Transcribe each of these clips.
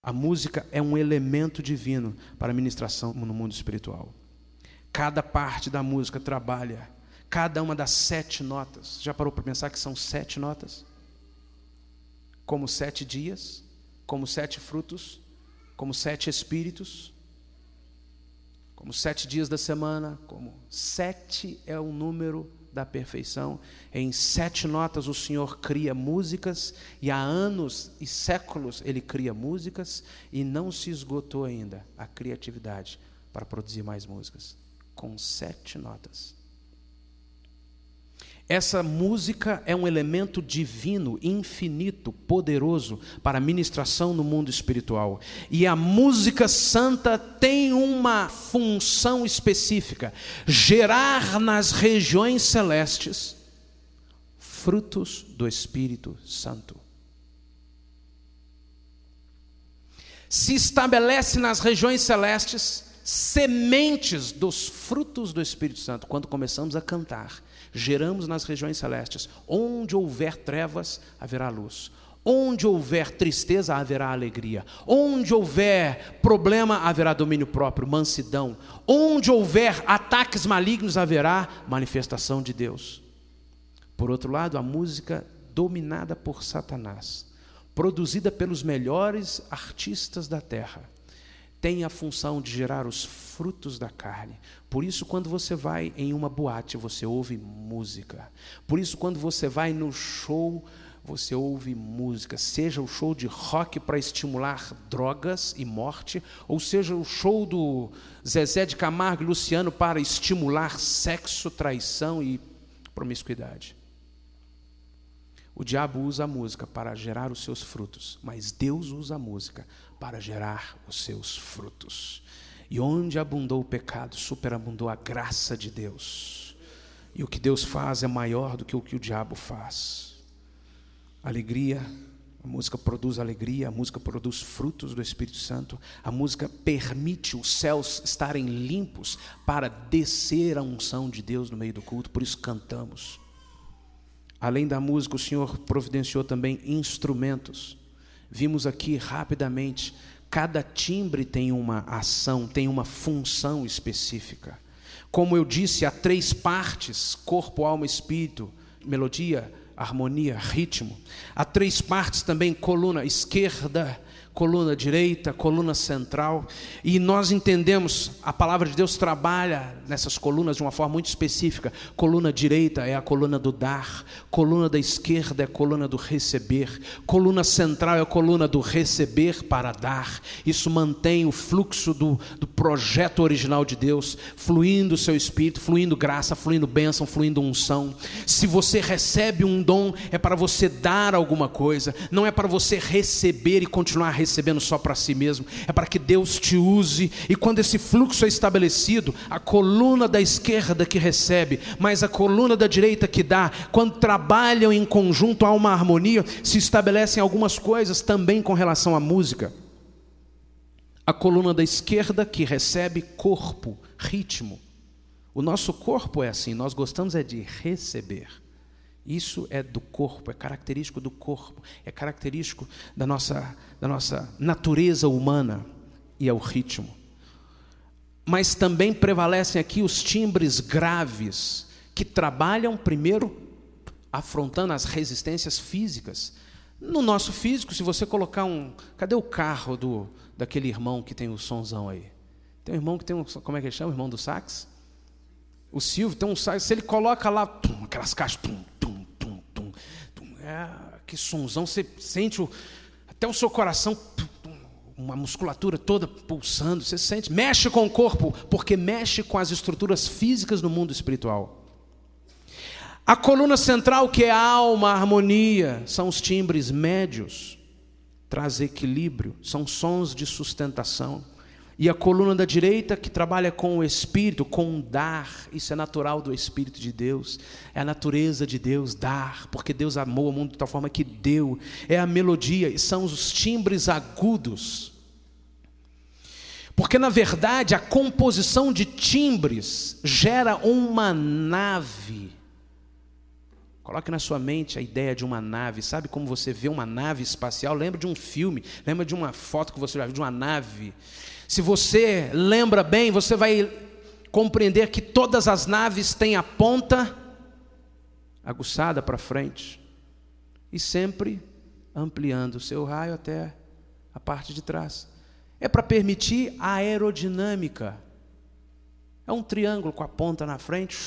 A música é um elemento divino para a ministração no mundo espiritual. Cada parte da música trabalha, cada uma das 7 notas. Já parou para pensar que são 7 notas? Como 7 dias, como 7 frutos, como 7 espíritos, como 7 dias da semana, como 7 é o número da perfeição. Em 7 notas o Senhor cria músicas, e há anos e séculos Ele cria músicas, e não se esgotou ainda a criatividade para produzir mais músicas, com 7 notas. Essa música é um elemento divino, infinito, poderoso para a ministração no mundo espiritual. E a música santa tem uma função específica: gerar nas regiões celestes frutos do Espírito Santo. Se estabelece nas regiões celestes sementes dos frutos do Espírito Santo. Quando começamos a cantar, geramos nas regiões celestes: onde houver trevas, haverá luz. Onde houver tristeza, haverá alegria. Onde houver problema, haverá domínio próprio, mansidão. Onde houver ataques malignos, haverá manifestação de Deus. Por outro lado, a música dominada por Satanás, produzida pelos melhores artistas da terra, tem a função de gerar os frutos da carne. Por isso, quando você vai em uma boate, você ouve música. Por isso, quando você vai no show, você ouve música. Seja o show de rock para estimular drogas e morte, ou seja o show do Zezé de Camargo e Luciano para estimular sexo, traição e promiscuidade. O diabo usa a música para gerar os seus frutos, mas Deus usa a música para gerar os seus frutos. E onde abundou o pecado, superabundou a graça de Deus. E o que Deus faz é maior do que o diabo faz. Alegria, a música produz alegria, a música produz frutos do Espírito Santo. A música permite os céus estarem limpos para descer a unção de Deus no meio do culto, por isso cantamos. Além da música, o Senhor providenciou também instrumentos. Vimos aqui rapidamente, cada timbre tem uma ação, tem uma função específica. Como eu disse, há 3 partes: corpo, alma, espírito, melodia, harmonia, ritmo. Há 3 partes também: coluna esquerda, coluna direita, coluna central. E nós entendemos, a palavra de Deus trabalha nessas colunas de uma forma muito específica. Coluna direita é a coluna do dar, coluna da esquerda é a coluna do receber, coluna central é a coluna do receber para dar. Isso mantém o fluxo do projeto original de Deus, fluindo o seu espírito, fluindo graça, fluindo bênção, fluindo unção. Se você recebe um dom, é para você dar alguma coisa, não é para você receber e continuar recebendo só para si mesmo, é para que Deus te use. E quando esse fluxo é estabelecido, a coluna da esquerda que recebe, mas a coluna da direita que dá, quando trabalham em conjunto, há uma harmonia, se estabelecem algumas coisas também com relação à música. A coluna da esquerda que recebe corpo, ritmo. O nosso corpo é assim, nós gostamos é de receber. Isso é do corpo, é característico do corpo, é característico da nossa natureza humana, e é o ritmo. Mas também prevalecem aqui os timbres graves, que trabalham primeiro afrontando as resistências físicas. No nosso físico, se você colocar cadê o carro daquele irmão que tem o sonzão aí? Tem um irmão que tem como é que ele chama? O irmão do sax? O Silvio tem um sax, se ele coloca lá, aquelas caixas, que sonzão, você sente até o seu coração, uma musculatura toda pulsando, você sente, mexe com o corpo, porque mexe com as estruturas físicas do mundo espiritual. A coluna central, que é a alma, a harmonia, são os timbres médios, traz equilíbrio, são sons de sustentação. E a coluna da direita, que trabalha com o Espírito, com dar, isso é natural do Espírito de Deus, é a natureza de Deus dar, porque Deus amou o mundo de tal forma que deu. É a melodia, e são os timbres agudos. Porque na verdade a composição de timbres gera uma nave Coloque na sua mente a ideia de uma nave. Sabe como você vê uma nave espacial? Lembra de um filme, lembra de uma foto que você já viu de uma nave. Se você lembra bem, você vai compreender que todas as naves têm a ponta aguçada para frente e sempre ampliando o seu raio até a parte de trás. É para permitir a aerodinâmica. É um triângulo com a ponta na frente.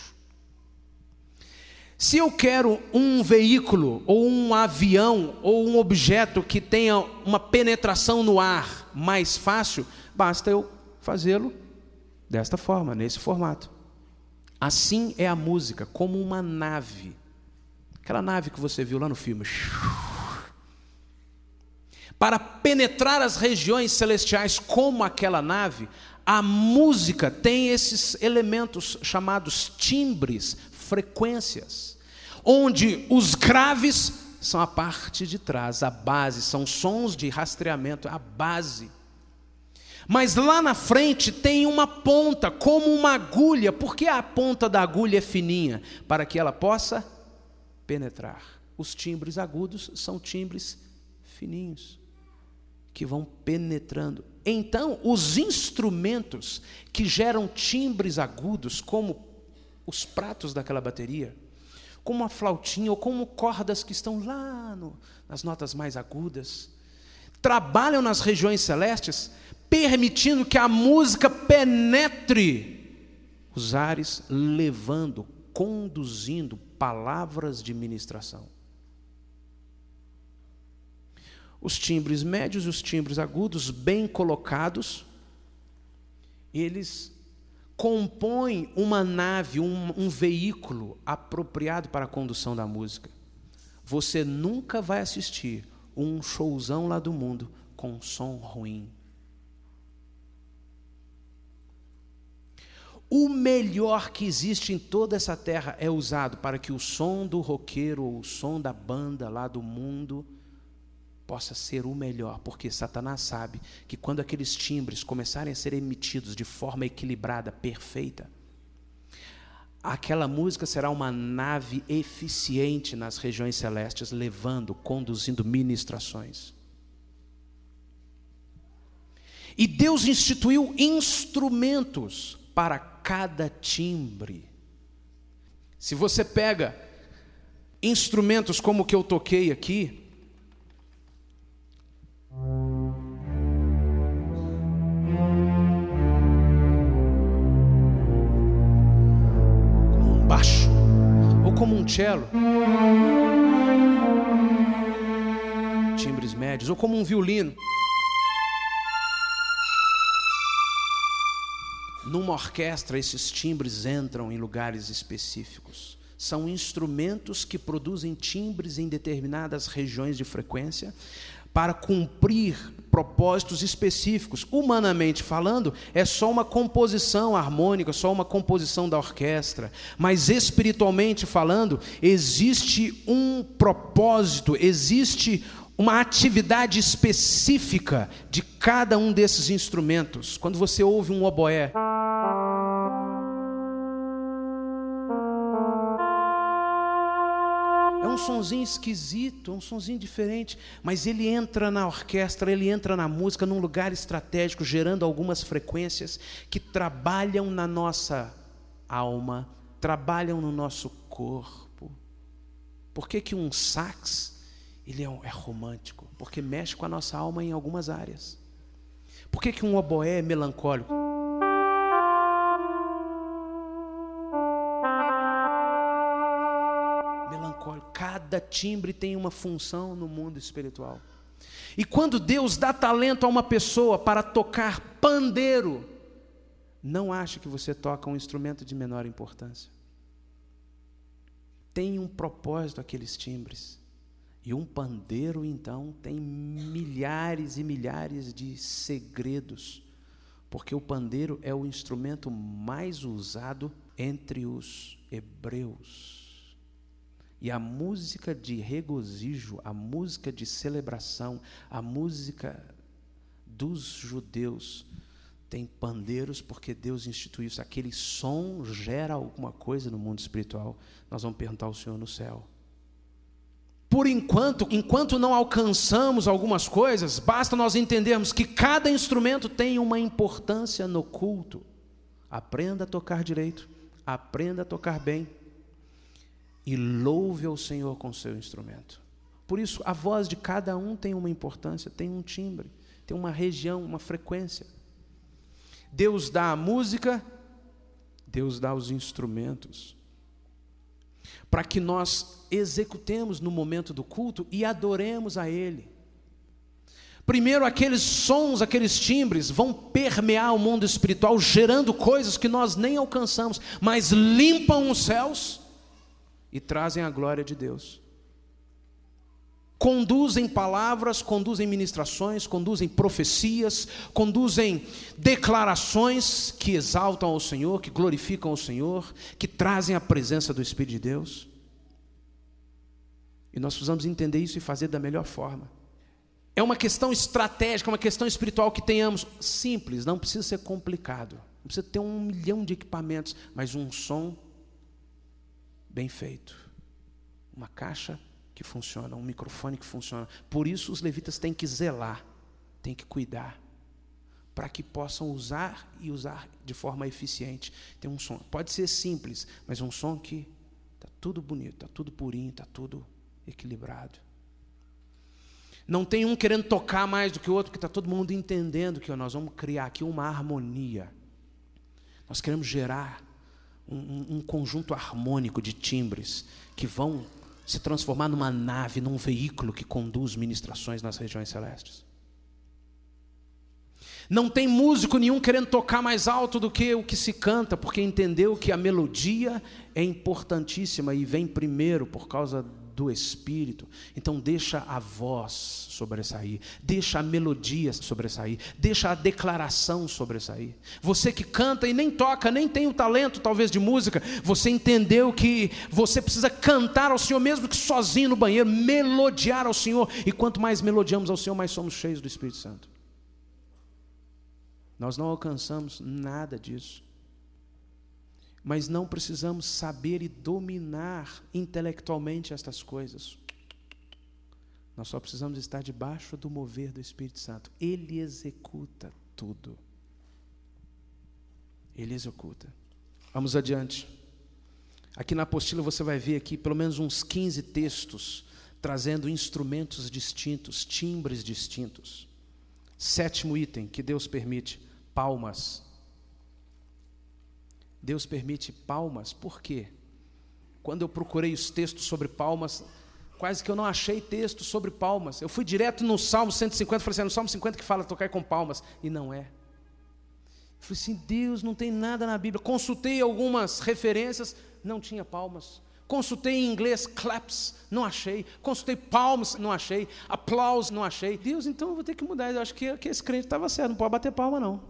Se eu quero um veículo, ou um avião, ou um objeto que tenha uma penetração no ar mais fácil, basta eu fazê-lo desta forma, nesse formato. Assim é a música, como uma nave. Aquela nave que você viu lá no filme. Para penetrar as regiões celestiais como aquela nave, a música tem esses elementos chamados timbres, frequências, onde os graves são a parte de trás, a base, são sons de rastreamento, a base. Mas lá na frente tem uma ponta, como uma agulha. Por que a ponta da agulha é fininha? Para que ela possa penetrar. Os timbres agudos são timbres fininhos, que vão penetrando. Então, os instrumentos que geram timbres agudos, como os pratos daquela bateria, como a flautinha, ou como cordas que estão lá nas notas mais agudas, trabalham nas regiões celestes, permitindo que a música penetre os ares, levando, conduzindo palavras de ministração. Os timbres médios e os timbres agudos, bem colocados, eles compõem uma nave, um veículo apropriado para a condução da música. Você nunca vai assistir um showzão lá do mundo com som ruim. O melhor que existe em toda essa terra é usado para que o som do roqueiro ou o som da banda lá do mundo possa ser o melhor, porque Satanás sabe que quando aqueles timbres começarem a ser emitidos de forma equilibrada, perfeita, aquela música será uma nave eficiente nas regiões celestes, levando, conduzindo ministrações. E Deus instituiu instrumentos para cada timbre. Se você pega instrumentos como o que eu toquei aqui, como um baixo ou como um cello, timbres médios, ou como um violino, numa orquestra esses timbres entram em lugares específicos. São instrumentos que produzem timbres em determinadas regiões de frequência para cumprir propósitos específicos. Humanamente falando, é só uma composição harmônica, só uma composição da orquestra. Mas espiritualmente falando, existe um propósito, existe uma atividade específica de cada um desses instrumentos. Quando você ouve um oboé, é um sonzinho esquisito, é um sonzinho diferente, mas ele entra na orquestra, ele entra na música num lugar estratégico, gerando algumas frequências que trabalham na nossa alma, trabalham no nosso corpo. Por que um sax, ele é romântico? Porque mexe com a nossa alma em algumas áreas. Por que um oboé é melancólico? Cada timbre tem uma função no mundo espiritual. E quando Deus dá talento a uma pessoa para tocar pandeiro, não ache que você toca um instrumento de menor importância. Tem um propósito aqueles timbres. E um pandeiro, então, tem milhares e milhares de segredos, porque o pandeiro é o instrumento mais usado entre os hebreus. E a música de regozijo, a música de celebração, a música dos judeus Tem pandeiros porque Deus instituiu isso. Aquele som gera alguma coisa no mundo espiritual. Nós vamos perguntar ao Senhor no céu. Por enquanto não alcançamos algumas coisas, basta nós entendermos que cada instrumento tem uma importância no culto. Aprenda a tocar direito, aprenda a tocar bem e louve ao Senhor com o seu instrumento. Por isso, a voz de cada um tem uma importância, tem um timbre, tem uma região, uma frequência. Deus dá a música, Deus dá os instrumentos, para que nós executemos no momento do culto e adoremos a Ele. Primeiro, aqueles sons, aqueles timbres vão permear o mundo espiritual, gerando coisas que nós nem alcançamos, mas limpam os céus e trazem a glória de Deus. Conduzem palavras, conduzem ministrações, conduzem profecias, conduzem declarações que exaltam ao Senhor, que glorificam ao Senhor, que trazem a presença do Espírito de Deus. E nós precisamos entender isso e fazer da melhor forma. É uma questão estratégica, uma questão espiritual que tenhamos simples, não precisa ser complicado, não precisa ter 1 milhão de equipamentos, mas um som bem feito, uma caixa que funciona, um microfone que funciona. Por isso os levitas têm que zelar, têm que cuidar, para que possam usar e usar de forma eficiente. Tem um som, pode ser simples, mas um som que está tudo bonito, está tudo purinho, está tudo equilibrado. Não tem um querendo tocar mais do que o outro, porque está todo mundo entendendo que nós vamos criar aqui uma harmonia. Nós queremos gerar um conjunto harmônico de timbres que vão se transformar numa nave, num veículo que conduz ministrações nas regiões celestes. Não tem músico nenhum querendo tocar mais alto do que o que se canta, porque entendeu que a melodia é importantíssima e vem primeiro por causa do Espírito. Então deixa a voz sobressair, deixa a melodia sobressair, deixa a declaração sobressair. Você que canta e nem toca, nem tem o talento talvez de música, você entendeu que você precisa cantar ao Senhor, mesmo que sozinho no banheiro, melodiar ao Senhor, e quanto mais melodiamos ao Senhor, mais somos cheios do Espírito Santo. Nós não alcançamos nada disso, mas não precisamos saber e dominar intelectualmente estas coisas. Nós só precisamos estar debaixo do mover do Espírito Santo. Ele executa tudo. Ele executa. Vamos adiante. Aqui na apostila você vai ver aqui pelo menos uns 15 textos trazendo instrumentos distintos, timbres distintos. 7º item que Deus permite: palmas. Deus permite palmas, por quê? Quando eu procurei os textos sobre palmas, quase que eu não achei texto sobre palmas. Eu fui direto no Salmo 150, falei assim, no Salmo 50 que fala tocar com palmas, e não é. Eu falei assim, Deus, não tem nada na Bíblia. Consultei algumas referências, não tinha palmas. Consultei em inglês, claps, não achei. Consultei palmas, não achei. Aplausos, não achei. Deus, então eu vou ter que mudar. Eu acho que esse crente estava certo, não pode bater palma não.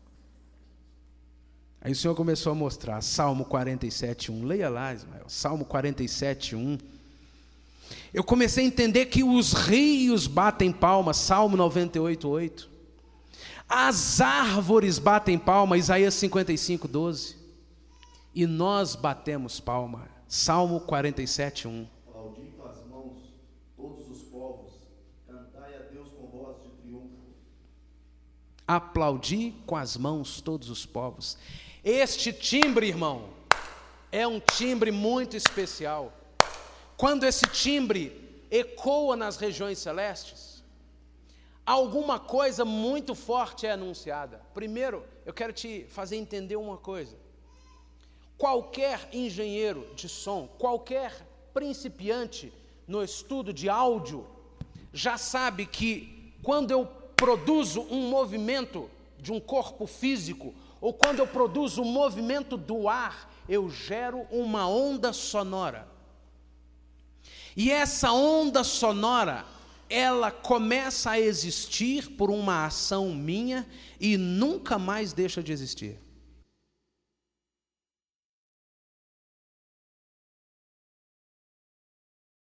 Aí o Senhor começou a mostrar, Salmo 47:1, leia lá, Ismael, Salmo 47:1. Eu comecei a entender que os rios batem palmas, Salmo 98:8. As árvores batem palma, Isaías 55:12. E nós batemos palma, Salmo 47:1. Aplaudi com as mãos todos os povos, cantai a Deus com voz de triunfo. Aplaudi com as mãos todos os povos. Este timbre, irmão, é um timbre muito especial. Quando esse timbre ecoa nas regiões celestes, alguma coisa muito forte é anunciada. Primeiro, eu quero te fazer entender uma coisa. Qualquer engenheiro de som, qualquer principiante no estudo de áudio, já sabe que quando eu produzo um movimento de um corpo físico, ou quando eu produzo o movimento do ar, eu gero uma onda sonora. E essa onda sonora, ela começa a existir por uma ação minha e nunca mais deixa de existir.